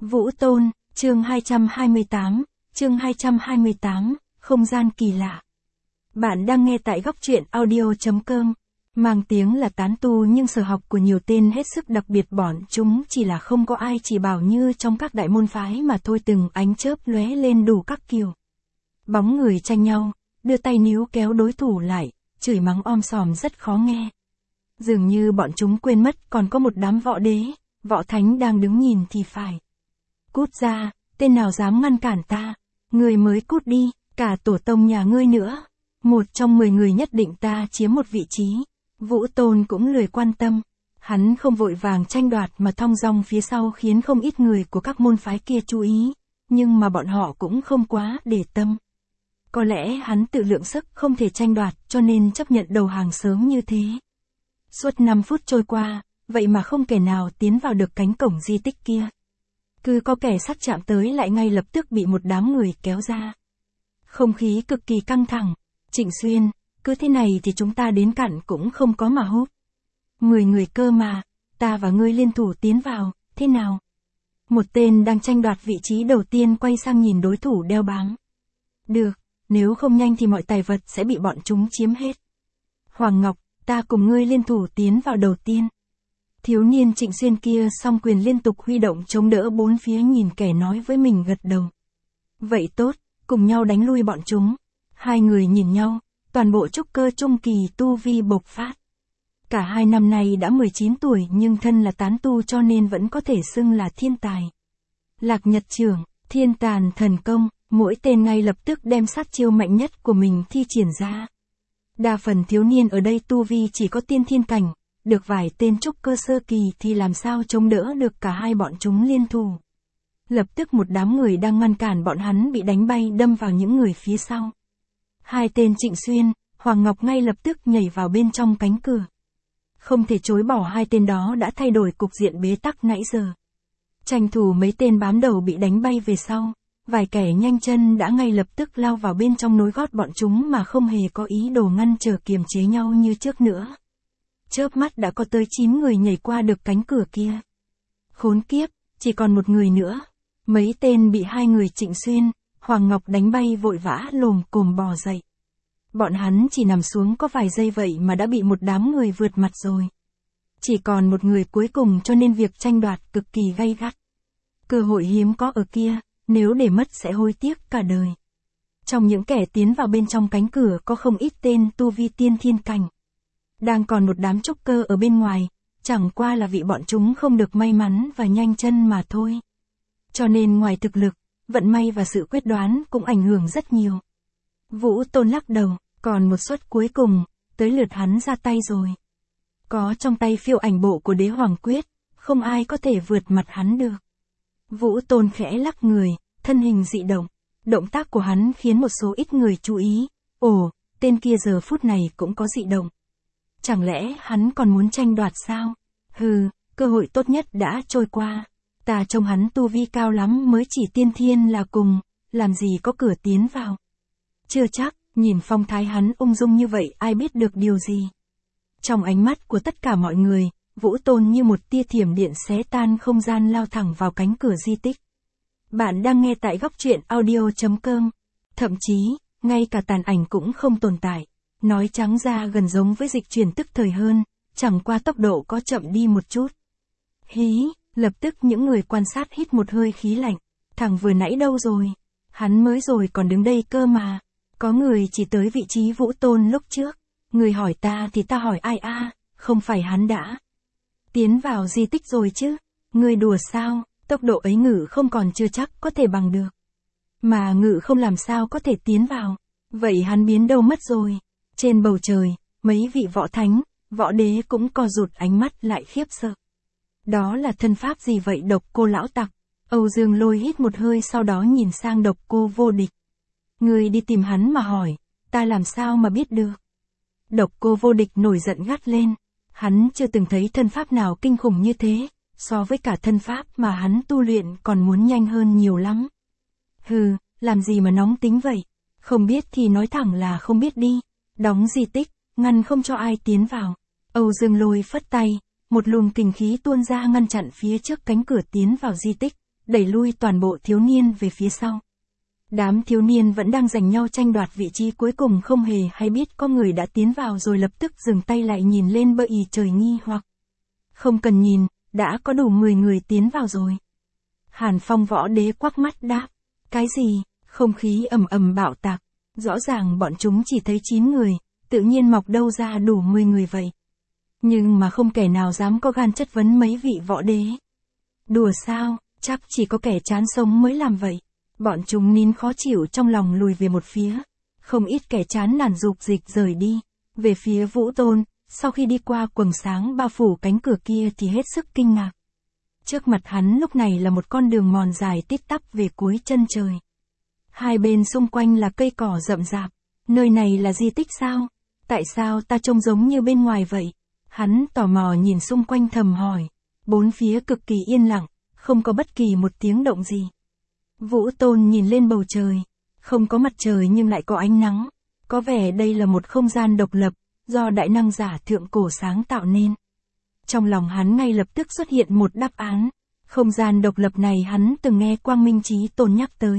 Vũ Tôn, chương 228, không gian kỳ lạ. Bạn đang nghe tại góc truyện audio.com. Mang tiếng là tán tu nhưng sở học của nhiều tên hết sức đặc biệt, bọn chúng chỉ là không có ai chỉ bảo như trong các đại môn phái mà thôi, từng ánh chớp lóe lên đủ các kiểu. Bóng người tranh nhau, đưa tay níu kéo đối thủ lại, chửi mắng om sòm rất khó nghe. Dường như bọn chúng quên mất còn có một đám võ đế, võ thánh đang đứng nhìn thì phải. Cút ra, tên nào dám ngăn cản ta, người mới cút đi, cả tổ tông nhà ngươi nữa. Một trong 10 người nhất định ta chiếm một vị trí. Vũ Tôn cũng lười quan tâm. Hắn không vội vàng tranh đoạt mà thong dong phía sau khiến không ít người của các môn phái kia chú ý. Nhưng mà bọn họ cũng không quá để tâm. Có lẽ hắn tự lượng sức không thể tranh đoạt cho nên chấp nhận đầu hàng sớm như thế. Suốt 5 phút trôi qua, vậy mà không kẻ nào tiến vào được cánh cổng di tích kia. Cứ có kẻ sắp chạm tới lại ngay lập tức bị một đám người kéo ra. Không khí cực kỳ căng thẳng. Trịnh Xuyên, cứ thế này thì chúng ta đến cặn cũng không có mà húp. 10 người cơ mà, ta và ngươi liên thủ tiến vào, thế nào? Một tên đang tranh đoạt vị trí đầu tiên quay sang nhìn đối thủ đeo bám. Được, nếu không nhanh thì mọi tài vật sẽ bị bọn chúng chiếm hết. Hoàng Ngọc, ta cùng ngươi liên thủ tiến vào đầu tiên. Thiếu niên Trịnh Xuyên kia song quyền liên tục huy động chống đỡ bốn phía, nhìn kẻ nói với mình gật đầu. Vậy tốt, cùng nhau đánh lui bọn chúng. Hai người nhìn nhau, toàn bộ trúc cơ trung kỳ tu vi bộc phát. Cả hai năm nay đã 19 tuổi nhưng thân là tán tu cho nên vẫn có thể xưng là thiên tài. Lạc Nhật Trưởng, Thiên Tàn Thần Công, mỗi tên ngay lập tức đem sát chiêu mạnh nhất của mình thi triển ra. Đa phần thiếu niên ở đây tu vi chỉ có tiên thiên cảnh, được vài tên trúc cơ sơ kỳ thì làm sao chống đỡ được cả hai bọn chúng liên thủ. Lập tức một đám người đang ngăn cản bọn hắn bị đánh bay đâm vào những người phía sau. Hai tên Trịnh Xuyên, Hoàng Ngọc ngay lập tức nhảy vào bên trong cánh cửa. Không thể chối bỏ hai tên đó đã thay đổi cục diện bế tắc nãy giờ. Tranh thủ mấy tên bám đầu bị đánh bay về sau, vài kẻ nhanh chân đã ngay lập tức lao vào bên trong nối gót bọn chúng mà không hề có ý đồ ngăn trở kiềm chế nhau như trước nữa. Chớp mắt đã có tới 9 người nhảy qua được cánh cửa kia. Khốn kiếp, chỉ còn một người nữa. Mấy tên bị hai người Trịnh Xuyên, Hoàng Ngọc đánh bay vội vã lồm cồm bò dậy. Bọn hắn chỉ nằm xuống có vài giây vậy mà đã bị một đám người vượt mặt rồi. Chỉ còn một người cuối cùng cho nên việc tranh đoạt cực kỳ gay gắt. Cơ hội hiếm có ở kia, nếu để mất sẽ hối tiếc cả đời. Trong những kẻ tiến vào bên trong cánh cửa có không ít tên tu vi tiên thiên cảnh. Đang còn một đám trúc cơ ở bên ngoài, chẳng qua là vì bọn chúng không được may mắn và nhanh chân mà thôi. Cho nên ngoài thực lực, vận may và sự quyết đoán cũng ảnh hưởng rất nhiều. Vũ Tôn lắc đầu, còn một suất cuối cùng, tới lượt hắn ra tay rồi. Có trong tay phiêu ảnh bộ của Đế Hoàng Quyết, không ai có thể vượt mặt hắn được. Vũ Tôn khẽ lắc người, thân hình dị động. Động tác của hắn khiến một số ít người chú ý. Ồ, tên kia giờ phút này cũng có dị động. Chẳng lẽ hắn còn muốn tranh đoạt sao? Hừ, cơ hội tốt nhất đã trôi qua. Ta trông hắn tu vi cao lắm mới chỉ tiên thiên là cùng, làm gì có cửa tiến vào. Chưa chắc, nhìn phong thái hắn ung dung như vậy ai biết được điều gì. Trong ánh mắt của tất cả mọi người, Vũ Tôn như một tia thiểm điện xé tan không gian lao thẳng vào cánh cửa di tích. Bạn đang nghe tại góc truyện audio.com. Thậm chí, ngay cả tàn ảnh cũng không tồn tại. Nói trắng ra gần giống với dịch chuyển tức thời hơn, chẳng qua tốc độ có chậm đi một chút. Hí, lập tức những người quan sát hít một hơi khí lạnh. Thằng vừa nãy đâu rồi? Hắn mới rồi còn đứng đây cơ mà. Có người chỉ tới vị trí Vũ Tôn lúc trước. Người hỏi ta thì ta hỏi ai a? Không phải hắn đã tiến vào di tích rồi chứ? Người đùa sao? Tốc độ ấy Ngự không còn chưa chắc có thể bằng được. Mà Ngự không làm sao có thể tiến vào. Vậy hắn biến đâu mất rồi? Trên bầu trời, mấy vị võ thánh, võ đế cũng co rụt ánh mắt lại khiếp sợ. Đó là thân pháp gì vậy Độc Cô lão tặc? Âu Dương Lôi hít một hơi sau đó nhìn sang Độc Cô Vô Địch. Ngươi đi tìm hắn mà hỏi, ta làm sao mà biết được? Độc Cô Vô Địch nổi giận gắt lên. Hắn chưa từng thấy thân pháp nào kinh khủng như thế, so với cả thân pháp mà hắn tu luyện còn muốn nhanh hơn nhiều lắm. Hừ, làm gì mà nóng tính vậy? Không biết thì nói thẳng là không biết đi. Đóng di tích, ngăn không cho ai tiến vào. Âu Dương Lôi phất tay, một luồng kình khí tuôn ra ngăn chặn phía trước cánh cửa tiến vào di tích, đẩy lui toàn bộ thiếu niên về phía sau. Đám thiếu niên vẫn đang giành nhau tranh đoạt vị trí cuối cùng, không hề hay biết có người đã tiến vào rồi lập tức dừng tay lại nhìn lên bờ trời nghi hoặc. Không cần nhìn, đã có đủ 10 người tiến vào rồi. Hàn Phong võ đế quắc mắt đáp. Cái gì? Không khí ầm ầm bạo tạc. Rõ ràng bọn chúng chỉ thấy 9 người, tự nhiên mọc đâu ra đủ 10 người vậy. Nhưng mà không kẻ nào dám có gan chất vấn mấy vị võ đế. Đùa sao, chắc chỉ có kẻ chán sống mới làm vậy. Bọn chúng nín khó chịu trong lòng lùi về một phía. Không ít kẻ chán nản dục dịch rời đi. Về phía Vũ Tôn, sau khi đi qua quầng sáng bao phủ cánh cửa kia thì hết sức kinh ngạc. Trước mặt hắn lúc này là một con đường mòn dài tít tắp về cuối chân trời. Hai bên xung quanh là cây cỏ rậm rạp. Nơi này là di tích sao? Tại sao ta trông giống như bên ngoài vậy? Hắn tò mò nhìn xung quanh thầm hỏi. Bốn phía cực kỳ yên lặng, không có bất kỳ một tiếng động gì. Vũ Tôn nhìn lên bầu trời. Không có mặt trời nhưng lại có ánh nắng. Có vẻ đây là một không gian độc lập, do đại năng giả thượng cổ sáng tạo nên. Trong lòng hắn ngay lập tức xuất hiện một đáp án. Không gian độc lập này hắn từng nghe Quang Minh Chí Tôn nhắc tới.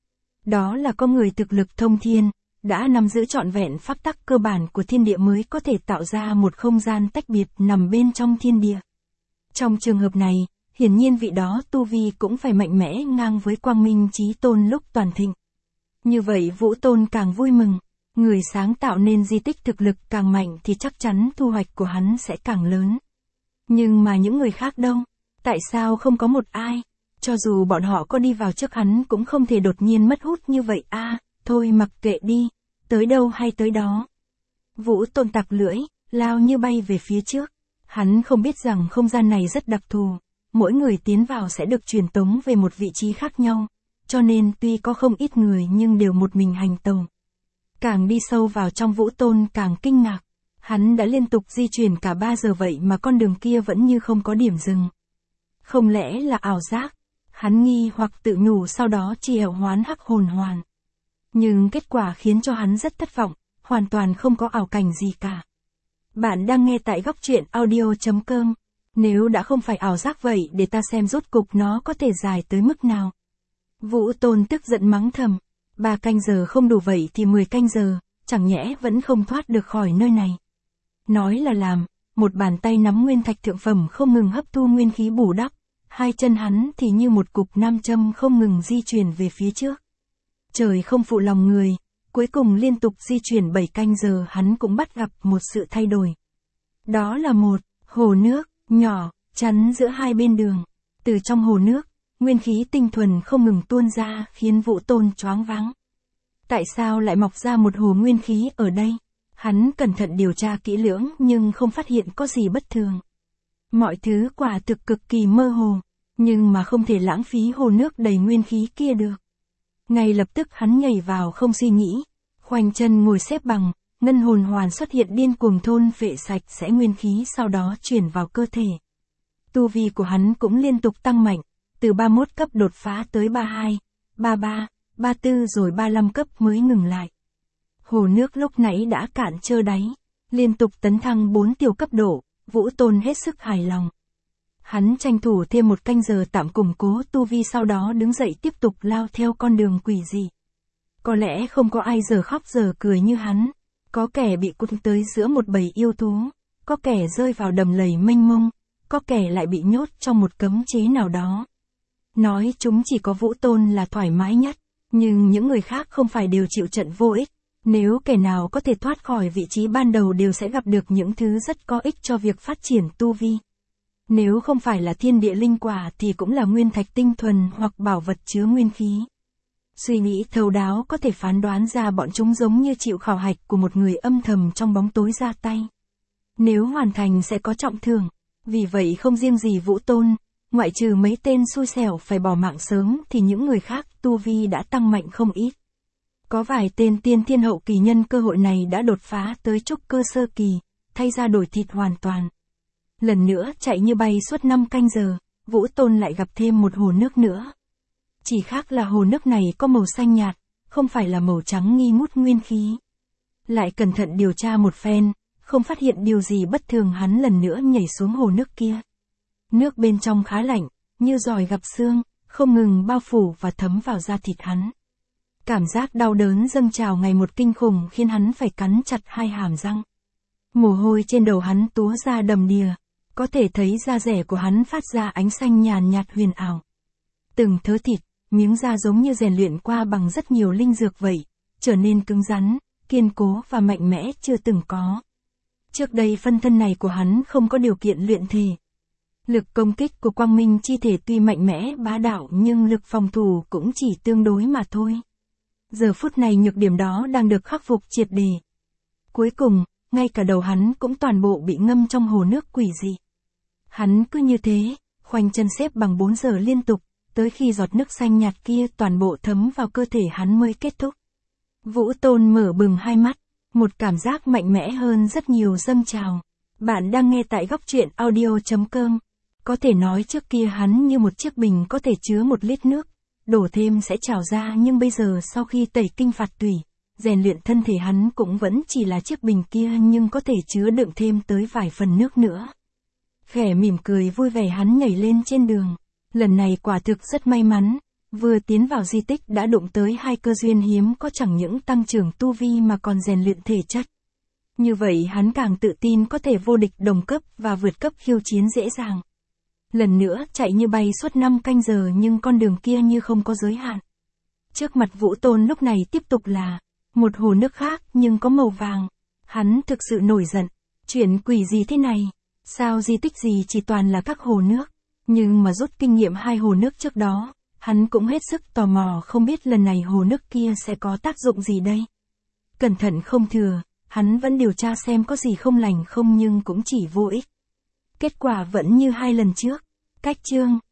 Đó là có người thực lực thông thiên, đã nắm giữ trọn vẹn pháp tắc cơ bản của thiên địa mới có thể tạo ra một không gian tách biệt nằm bên trong thiên địa. Trong trường hợp này, hiển nhiên vị đó tu vi cũng phải mạnh mẽ ngang với Quang Minh Chí Tôn lúc toàn thịnh. Như vậy Vũ Tôn càng vui mừng, người sáng tạo nên di tích thực lực càng mạnh thì chắc chắn thu hoạch của hắn sẽ càng lớn. Nhưng mà những người khác đâu? Tại sao không có một ai? Cho dù bọn họ có đi vào trước hắn cũng không thể đột nhiên mất hút như vậy thôi mặc kệ đi, tới đâu hay tới đó. Vũ Tôn tặc lưỡi, lao như bay về phía trước. Hắn không biết rằng không gian này rất đặc thù, mỗi người tiến vào sẽ được truyền tống về một vị trí khác nhau, cho nên tuy có không ít người nhưng đều một mình hành tàu. Càng đi sâu vào trong Vũ Tôn càng kinh ngạc, hắn đã liên tục di chuyển cả 3 giờ vậy mà con đường kia vẫn như không có điểm dừng. Không lẽ là ảo giác? Hắn nghi hoặc tự nhủ, sau đó triệu hoán hắc hồn hoàn. Nhưng kết quả khiến cho hắn rất thất vọng, hoàn toàn không có ảo cảnh gì cả. Bạn đang nghe tại góc truyện audio.com. Nếu đã không phải ảo giác vậy để ta xem rốt cục nó có thể dài tới mức nào. Vũ Tôn tức giận mắng thầm. 3 canh giờ không đủ vậy thì 10 canh giờ, chẳng nhẽ vẫn không thoát được khỏi nơi này. Nói là làm, một bàn tay nắm nguyên thạch thượng phẩm không ngừng hấp thu nguyên khí bù đắp. Hai chân hắn thì như một cục nam châm không ngừng di chuyển về phía trước. Trời không phụ lòng người, cuối cùng liên tục di chuyển 7 canh giờ hắn cũng bắt gặp một sự thay đổi. Đó là một hồ nước nhỏ, chắn giữa hai bên đường. Từ trong hồ nước, nguyên khí tinh thuần không ngừng tuôn ra khiến Vũ Tôn choáng váng. Tại sao lại mọc ra một hồ nguyên khí ở đây? Hắn cẩn thận điều tra kỹ lưỡng nhưng không phát hiện có gì bất thường. Mọi thứ quả thực cực kỳ mơ hồ, nhưng mà không thể lãng phí hồ nước đầy nguyên khí kia được. Ngay lập tức hắn nhảy vào không suy nghĩ, khoanh chân ngồi xếp bằng, ngân hồn hoàn xuất hiện điên cuồng thôn phệ sạch sẽ nguyên khí sau đó chuyển vào cơ thể. Tu vi của hắn cũng liên tục tăng mạnh, từ 31 cấp đột phá tới 32, 33, 34 rồi 35 cấp mới ngừng lại. Hồ nước lúc nãy đã cạn trơ đáy, liên tục tấn thăng 4 tiểu cấp độ, Vũ Tôn hết sức hài lòng. Hắn tranh thủ thêm 1 canh giờ tạm củng cố tu vi, sau đó đứng dậy tiếp tục lao theo con đường quỷ dị. Có lẽ không có ai giờ khóc giờ cười như hắn, có kẻ bị cuốn tới giữa một bầy yêu thú, có kẻ rơi vào đầm lầy mênh mông, có kẻ lại bị nhốt trong một cấm chế nào đó. Nói chúng chỉ có Vũ Tôn là thoải mái nhất, nhưng những người khác không phải đều chịu trận vô ích. Nếu kẻ nào có thể thoát khỏi vị trí ban đầu đều sẽ gặp được những thứ rất có ích cho việc phát triển tu vi. Nếu không phải là thiên địa linh quả thì cũng là nguyên thạch tinh thuần hoặc bảo vật chứa nguyên khí. Suy nghĩ thấu đáo có thể phán đoán ra bọn chúng giống như chịu khảo hạch của một người âm thầm trong bóng tối ra tay. Nếu hoàn thành sẽ có trọng thưởng, vì vậy không riêng gì Vũ Tôn, ngoại trừ mấy tên xui xẻo phải bỏ mạng sớm thì những người khác tu vi đã tăng mạnh không ít. Có vài tên tiên thiên hậu kỳ nhân cơ hội này đã đột phá tới trúc cơ sơ kỳ, thay ra đổi thịt hoàn toàn. Lần nữa chạy như bay suốt 5 canh giờ, Vũ Tôn lại gặp thêm một hồ nước nữa. Chỉ khác là hồ nước này có màu xanh nhạt, không phải là màu trắng nghi ngút nguyên khí. Lại cẩn thận điều tra một phen, không phát hiện điều gì bất thường, hắn lần nữa nhảy xuống hồ nước kia. Nước bên trong khá lạnh, như giòi gặp xương, không ngừng bao phủ và thấm vào da thịt hắn. Cảm giác đau đớn dâng trào ngày một kinh khủng khiến hắn phải cắn chặt hai hàm răng. Mồ hôi trên đầu hắn túa ra đầm đìa, có thể thấy da rẻ của hắn phát ra ánh xanh nhàn nhạt huyền ảo. Từng thớ thịt, miếng da giống như rèn luyện qua bằng rất nhiều linh dược vậy, trở nên cứng rắn, kiên cố và mạnh mẽ chưa từng có. Trước đây phân thân này của hắn không có điều kiện luyện thể. Lực công kích của quang minh chi thể tuy mạnh mẽ bá đạo nhưng lực phòng thủ cũng chỉ tương đối mà thôi. Giờ phút này nhược điểm đó đang được khắc phục triệt để. Cuối cùng, ngay cả đầu hắn cũng toàn bộ bị ngâm trong hồ nước quỷ dị. Hắn cứ như thế, khoanh chân xếp bằng 4 giờ liên tục, tới khi giọt nước xanh nhạt kia toàn bộ thấm vào cơ thể hắn mới kết thúc. Vũ Tôn mở bừng hai mắt, một cảm giác mạnh mẽ hơn rất nhiều dâng trào. Bạn đang nghe tại góc truyện audio.com. Có thể nói trước kia hắn như một chiếc bình có thể chứa 1 lít nước, đổ thêm sẽ trào ra, nhưng bây giờ sau khi tẩy kinh phạt tủy, rèn luyện thân thể hắn cũng vẫn chỉ là chiếc bình kia nhưng có thể chứa đựng thêm tới vài phần nước nữa. Khẽ mỉm cười vui vẻ hắn nhảy lên trên đường. Lần này quả thực rất may mắn, vừa tiến vào di tích đã đụng tới 2 cơ duyên hiếm có, chẳng những tăng trưởng tu vi mà còn rèn luyện thể chất. Như vậy hắn càng tự tin có thể vô địch đồng cấp và vượt cấp khiêu chiến dễ dàng. Lần nữa chạy như bay suốt 5 canh giờ nhưng con đường kia như không có giới hạn. Trước mặt Vũ Tôn lúc này tiếp tục là một hồ nước khác nhưng có màu vàng. Hắn thực sự nổi giận. Chuyện quỷ gì thế này? Sao di tích gì chỉ toàn là các hồ nước? Nhưng mà rút kinh nghiệm 2 hồ nước trước đó, hắn cũng hết sức tò mò không biết lần này hồ nước kia sẽ có tác dụng gì đây. Cẩn thận không thừa, hắn vẫn điều tra xem có gì không lành không nhưng cũng chỉ vô ích. Kết quả vẫn như 2 lần trước. Cách chương